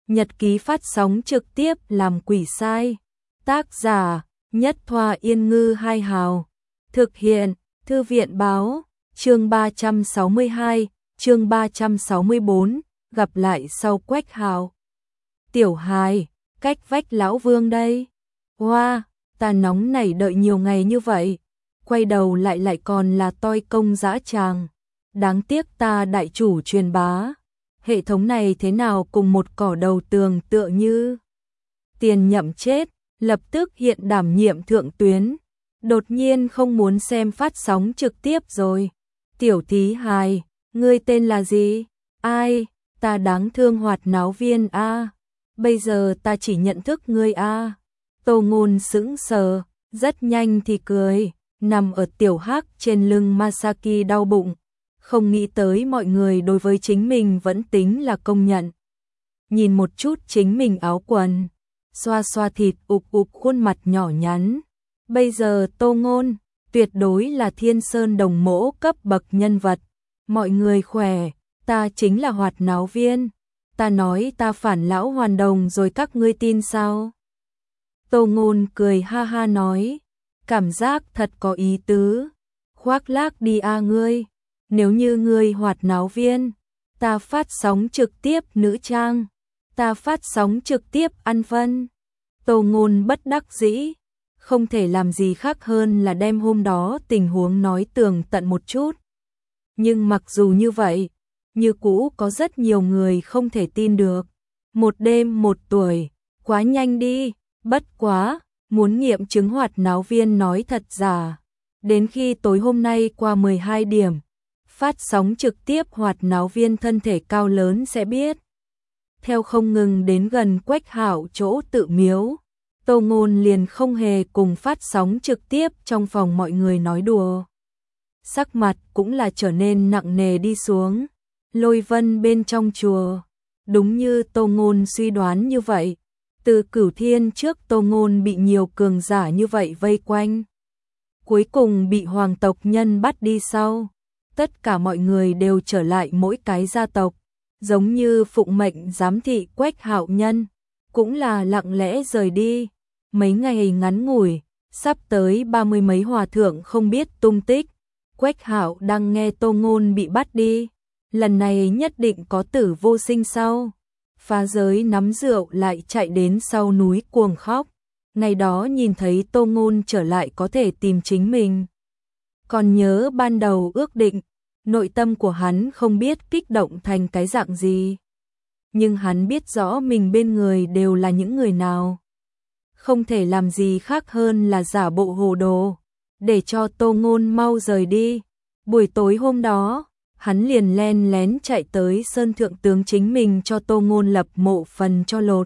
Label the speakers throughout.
Speaker 1: Nhật ký phát sóng trực tiếp làm quỷ sai. Tác giả Nhất Thoa Yên Ngư Hai Hào. Thực hiện Thư viện Báo. Chương 362, chương 364, gặp lại sau Quách Hạo. Tiểu hài, cách vách lão Vương đây. Hoa, ta nóng nảy đợi nhiều ngày như vậy. Quay đầu lại còn là toi công dã tràng. Đáng tiếc ta đại chủ truyền bá. Hệ thống này thế nào cùng một cỏ đầu tường tựa như. Tiền Nhậm chết, lập tức hiện đảm nhiệm thượng tuyến. Đột nhiên không muốn xem phát sóng trực tiếp rồi. Tiểu thí hài, ngươi tên là gì? Ai? Ta đáng thương hoạt náo viên a. Bây giờ ta chỉ nhận thức ngươi a. Tô Ngôn sững sờ, rất nhanh thì cười, nằm ở tiểu hắc trên lưng Masaki đau bụng. Không nghĩ tới mọi người đối với chính mình vẫn tính là công nhận. Nhìn một chút chính mình áo quần, xoa xoa thịt ục khuôn mặt nhỏ nhắn. Bây giờ Tô Ngôn tuyệt đối là thiên sơn đồng mỗ cấp bậc nhân vật. Mọi người khỏe, ta chính là hoạt náo viên. Ta nói ta phản lão hoàn đồng rồi các ngươi tin sao? Tô Ngôn cười ha ha nói, cảm giác thật có ý tứ. Khoác lác đi a ngươi. Nếu như ngươi hoạt náo viên, ta phát sóng trực tiếp nữ trang, ta phát sóng trực tiếp ăn phân. Tô Ngôn bất đắc dĩ, không thể làm gì khác hơn là đem hôm đó tình huống nói tường tận một chút. Nhưng mặc dù như vậy, như cũ có rất nhiều người không thể tin được. Một đêm một tuổi, quá nhanh đi, bất quá, muốn nghiệm chứng hoạt náo viên nói thật giả. Đến khi tối hôm nay qua 12 điểm, phát sóng trực tiếp hoạt náo viên thân thể cao lớn sẽ biết. Theo không ngừng đến gần Quách Hạo chỗ tự miếu, Tô Ngôn liền không hề cùng phát sóng trực tiếp trong phòng mọi người nói đùa. Sắc mặt cũng là trở nên nặng nề đi xuống. Lôi Vân bên trong chùa, đúng như Tô Ngôn suy đoán như vậy, từ Cửu Thiên trước Tô Ngôn bị nhiều cường giả như vậy vây quanh. Cuối cùng bị hoàng tộc nhân bắt đi sau. Tất cả mọi người đều trở lại mỗi cái gia tộc, giống như phụng mệnh giám thị Quách Hạo nhân, cũng là lặng lẽ rời đi. Mấy ngày ngắn ngủi, sắp tới 30 mấy hòa thượng không biết tung tích. Quách Hạo đang nghe Tô Ngôn bị bắt đi, lần này nhất định có tử vô sinh sau. Phá giới nắm rượu lại chạy đến sau núi cuồng khóc. Ngày đó nhìn thấy Tô Ngôn trở lại có thể tìm chính mình. Còn nhớ ban đầu ước định, nội tâm của hắn không biết kích động thành cái dạng gì. Nhưng hắn biết rõ mình bên người đều là những người nào. Không thể làm gì khác hơn là giả bộ hồ đồ, để cho Tô Ngôn mau rời đi. Buổi tối hôm đó, hắn liền len lén chạy tới sơn thượng tướng chính mình cho Tô Ngôn lập mộ phần cho lột.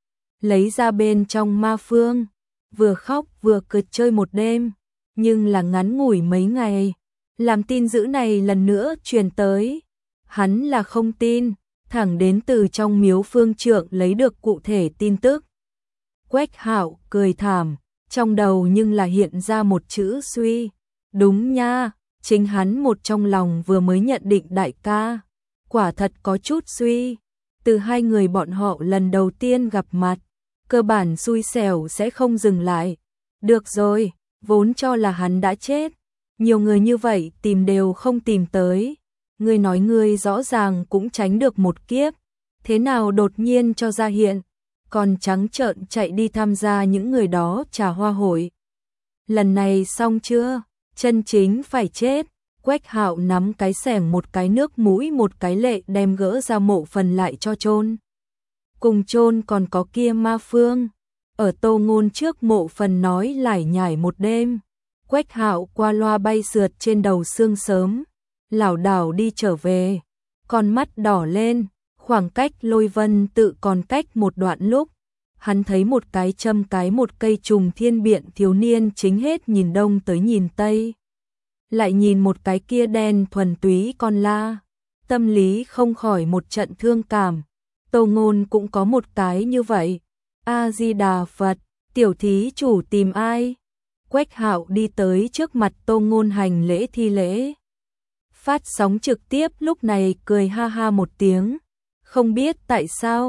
Speaker 1: Lấy ra bên trong ma phương, vừa khóc vừa cười chơi một đêm, nhưng là ngắn ngủi mấy ngày. Làm tin dữ này lần nữa truyền tới, hắn là không tin, thẳng đến từ trong miếu phương trượng lấy được cụ thể tin tức. Quách Hạo cười thảm, trong đầu nhưng là hiện ra một chữ suy. Đúng nha, chính hắn một trong lòng vừa mới nhận định đại ca. Quả thật có chút suy, từ hai người bọn họ lần đầu tiên gặp mặt, cơ bản xui xẻo sẽ không dừng lại. Được rồi, vốn cho là hắn đã chết. Nhiều người như vậy tìm đều không tìm tới. Ngươi nói ngươi rõ ràng cũng tránh được một kiếp. Thế nào đột nhiên cho ra hiện, còn trắng trợn chạy đi tham gia những người đó trà hoa hội. Lần này xong chưa? Chân chính phải chết. Quách Hạo nắm cái xẻng một cái nước mũi một cái lệ đem gỡ ra mộ phần lại cho chôn. Cùng chôn còn có kia ma phương. Ở Tô Ngôn trước mộ phần nói lải nhải một đêm. Quách Hạo qua loa bay sượt trên đầu sương sớm, lảo đảo đi trở về, con mắt đỏ lên, khoảng cách Lôi Vân tự còn cách một đoạn lúc, hắn thấy một cái châm cái một cây trùng thiên biện thiếu niên chính hết nhìn đông tới nhìn tây, lại nhìn một cái kia đen thuần túy con la, tâm lý không khỏi một trận thương cảm. Tô Ngôn cũng có một cái như vậy. A Di Đà Phật, tiểu thí chủ tìm ai? Quách Hạo đi tới trước mặt Tô Ngôn hành lễ thi lễ. Phát sóng trực tiếp lúc này cười ha ha một tiếng. Không biết tại sao,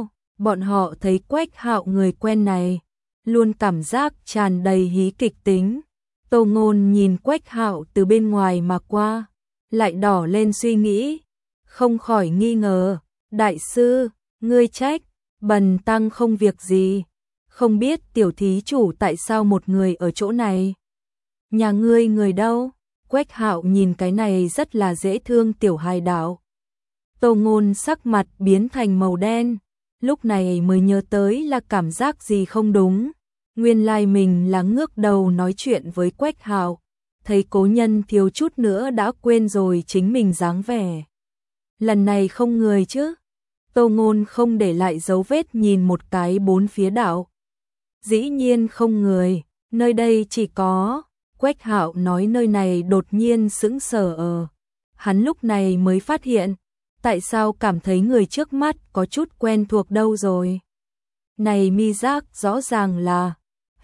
Speaker 1: Bọn họ thấy Quách Hạo người quen này, luôn cảm giác tràn đầy hí kịch tính. Tô Ngôn nhìn Quách Hạo từ bên ngoài mà qua, lại đỏ lên suy nghĩ, không khỏi nghi ngờ, đại sư, ngươi trách, bần tăng không việc gì, không biết tiểu thí chủ tại sao một người ở chỗ này. Nhà ngươi người đâu? Quách Hạo nhìn cái này rất là dễ thương tiểu hài đạo. Tô Ngôn sắc mặt biến thành màu đen, lúc này mới nhớ tới là cảm giác gì không đúng. Nguyên lai mình là ngước đầu nói chuyện với Quách Hạo, thấy cố nhân thiếu chút nữa đã quên rồi chính mình dáng vẻ. Lần này không người chứ? Tô Ngôn không để lại dấu vết nhìn một cái bốn phía đạo. Dĩ nhiên không người, nơi đây chỉ có. Quách Hạo nói nơi này đột nhiên sững sờ. Hắn lúc này mới phát hiện, tại sao cảm thấy người trước mắt có chút quen thuộc đâu rồi. Này mi giác rõ ràng là,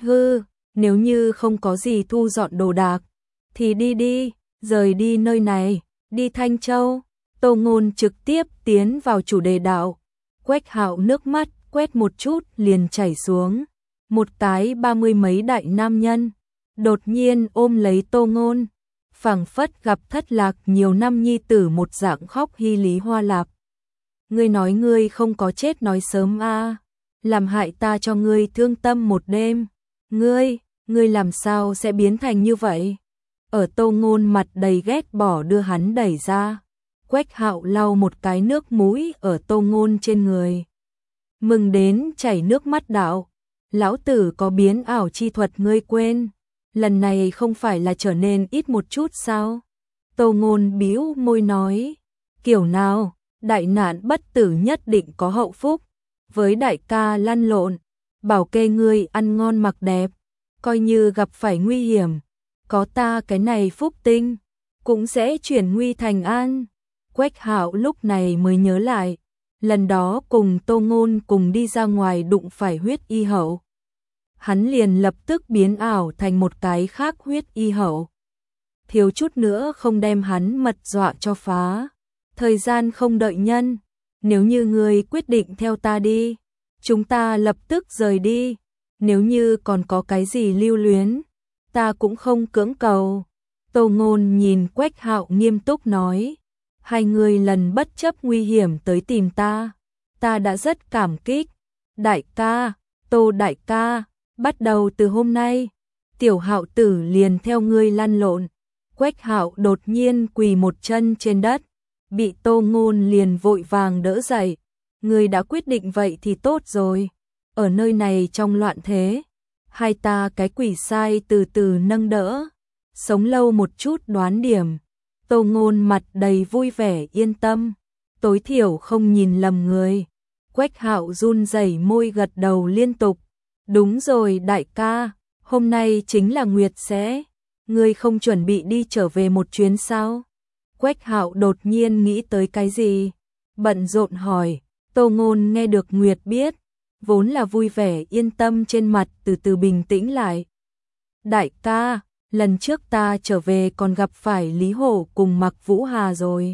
Speaker 1: nếu như không có gì thu dọn đồ đạc, thì đi, rời đi nơi này, đi Thanh Châu. Tô Ngôn trực tiếp tiến vào chủ đề đạo. Quách Hạo nước mắt quét một chút liền chảy xuống. Một cái 30 mấy đại nam nhân đột nhiên ôm lấy Tô Ngôn, phảng phất gặp thất lạc nhiều năm nhi tử một dạng khóc hy lý hoa lạp. Ngươi nói ngươi không có chết nói sớm a, làm hại ta cho ngươi thương tâm một đêm. Ngươi làm sao sẽ biến thành như vậy? Ở Tô Ngôn mặt đầy ghét bỏ đưa hắn đẩy ra. Quách Hạo lau một cái nước mũi ở Tô Ngôn trên người, mừng đến chảy nước mắt đạo. Lão tử có biến ảo chi thuật ngươi quên, lần này không phải là trở nên ít một chút sao? Tô Ngôn bĩu môi nói, kiểu nào, đại nạn bất tử nhất định có hậu phúc, với đại ca lăn lộn, bảo kê ngươi ăn ngon mặc đẹp, coi như gặp phải nguy hiểm, có ta cái này phúc tinh, cũng sẽ chuyển nguy thành an. Quách Hạo lúc này mới nhớ lại, lần đó cùng Tô Ngôn cùng đi ra ngoài đụng phải huyết y hậu. Hắn liền lập tức biến ảo thành một cái khác huyết y hậu. Thiếu chút nữa không đem hắn mật dọa cho phá. Thời gian không đợi nhân, nếu như ngươi quyết định theo ta đi, chúng ta lập tức rời đi. Nếu như còn có cái gì lưu luyến, ta cũng không cưỡng cầu. Tô Ngôn nhìn Quách Hạo nghiêm túc nói, hai người lần bất chấp nguy hiểm tới tìm ta đã rất cảm kích. Đại ca, Tô đại ca, bắt đầu từ hôm nay, tiểu Hạo tử liền theo ngươi lăn lộn. Quách Hạo đột nhiên quỳ một chân trên đất, bị Tô Ngôn liền vội vàng đỡ dậy. Ngươi đã quyết định vậy thì tốt rồi, ở nơi này trong loạn thế, hai ta cái quỷ sai từ từ nâng đỡ, sống lâu một chút đoán điểm. Tô Ngôn mặt đầy vui vẻ yên tâm, tối thiểu không nhìn lầm người. Quách Hạo run rẩy môi gật đầu liên tục. Đúng rồi đại ca, hôm nay chính là nguyệt sẽ, ngươi không chuẩn bị đi trở về một chuyến sao? Quách Hạo đột nhiên nghĩ tới cái gì, bận rộn hỏi. Tô Ngôn nghe được nguyệt biết, vốn là vui vẻ yên tâm trên mặt từ từ bình tĩnh lại. Đại ca, lần trước ta trở về còn gặp phải Lý Hổ cùng Mạc Vũ Hà rồi.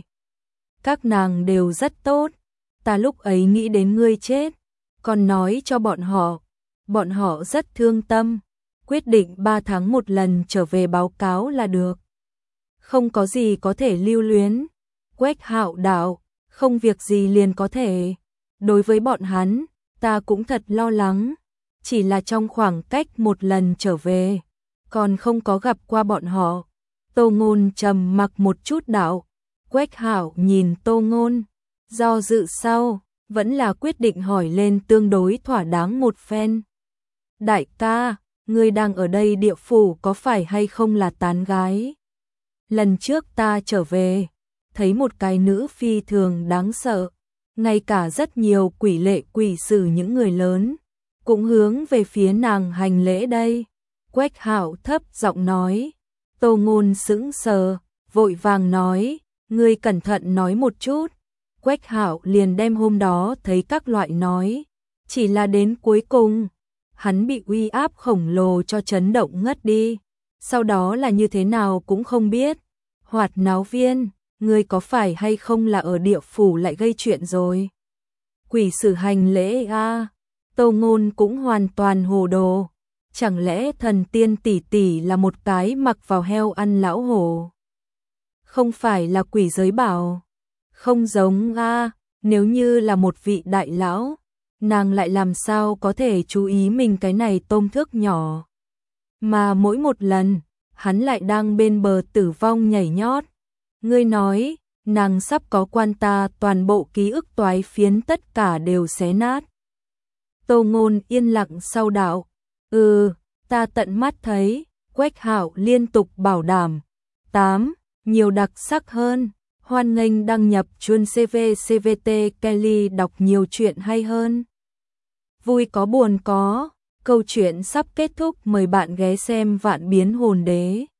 Speaker 1: Các nàng đều rất tốt, ta lúc ấy nghĩ đến ngươi chết, còn nói cho bọn họ rất thương tâm, quyết định 3 tháng một lần trở về báo cáo là được. Không có gì có thể lưu luyến. Quách Hạo đạo, không việc gì liền có thể. Đối với bọn hắn, ta cũng thật lo lắng, chỉ là trong khoảng cách một lần trở về, còn không có gặp qua bọn họ. Tô Ngôn trầm mặc một chút đạo. Quách Hạo nhìn Tô Ngôn, do dự sau, vẫn là quyết định hỏi lên tương đối thỏa đáng một phen. Đại ca, ngươi đang ở đây địa phủ có phải hay không là tán gái? Lần trước ta trở về, thấy một cái nữ phi thường đáng sợ, ngay cả rất nhiều quỷ lệ quỷ sử những người lớn, cũng hướng về phía nàng hành lễ đây. Quách Hạo thấp giọng nói. Tô Ngôn sững sờ, vội vàng nói, ngươi cẩn thận nói một chút. Quách Hạo liền đem hôm đó thấy các loại nói, chỉ là đến cuối cùng, hắn bị uy áp khổng lồ cho chấn động ngất đi, sau đó là như thế nào cũng không biết. Hoạt náo viên, ngươi có phải hay không là ở địa phủ lại gây chuyện rồi? Quỷ sử hành lễ a. Tô Ngôn cũng hoàn toàn hồ đồ. Chẳng lẽ thần tiên tỷ tỷ là một cái mặc vào heo ăn lão hổ? Không phải là quỷ giới bảo. Không giống a, nếu như là một vị đại lão, nàng lại làm sao có thể chú ý mình cái này tôm thước nhỏ. Mà mỗi một lần, hắn lại đang bên bờ tử vong nhảy nhót. Ngươi nói, nàng sắp có quan ta toàn bộ ký ức toái phiến tất cả đều xé nát. Tô Ngôn yên lặng sau đạo. Ta tận mắt thấy, Quách Hạo liên tục bảo đảm. 8. Nhiều đặc sắc hơn. Hoan nghênh đăng nhập chuông CV CVT Kelly đọc nhiều chuyện hay hơn. Vui có buồn có. Câu chuyện sắp kết thúc, mời bạn ghé xem Vạn Biến Hồn Đế.